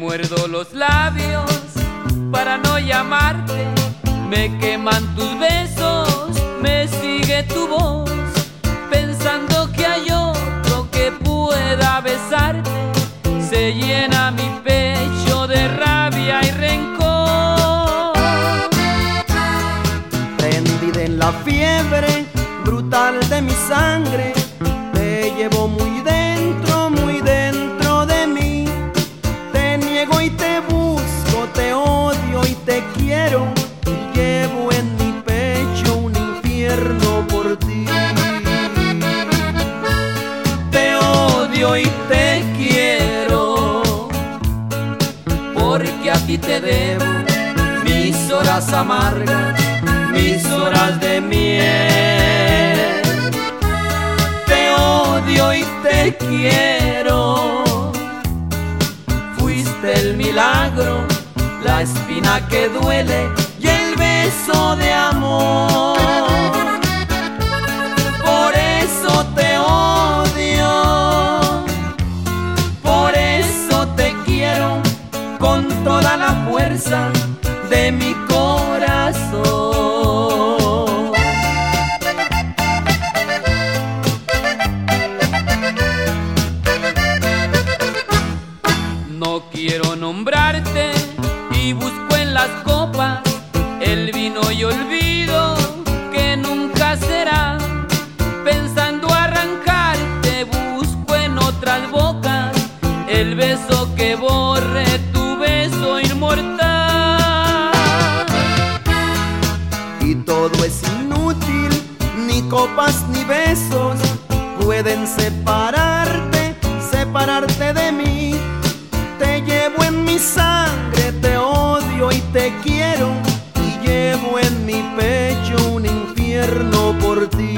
muerdo los labios para no llamarte, me queman tus besos, me sigue tu voz, pensando que hay otro que pueda besarte, se llena mi pecho de rabia y rencor. Prendida en la fiebre brutal de mi sangre, te llevo muy dentro de mí. Te niego y te busco, te odio y te quiero, y llevo en mi pecho un infierno por ti. Te odio y te quiero, porque a ti te debo mis horas amargas, mis horas de miel. Te odio y te quiero, fuiste el milagro, la espina que duele y el beso de amor. Por eso te odio, por eso te quiero con toda la fuerza de mi corazón. No quiero nombrarte y busco en las copas el vino y olvido que nunca será. Pensando arrancarte busco en otras bocas el beso que borre tu beso inmortal. Y todo es inútil, ni copas ni besos pueden separarte de mí. Te llevo en mi sangre, te odio y te quiero, y llevo en mi pecho un infierno por ti.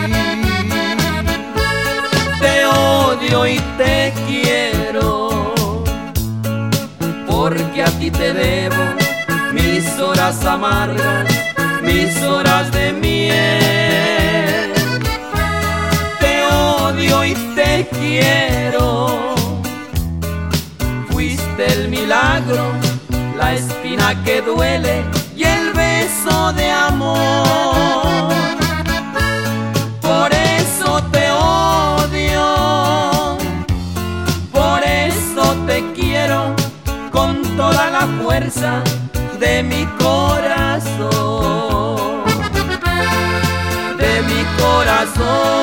Te odio y te quiero, porque a ti te debo mis horas amargas, mis horas de miel. Te odio y te quiero, fuiste el milagro, la espina que duele y el beso de amor. Por eso te odio, por eso te quiero con toda la fuerza de mi corazón, de mi corazón.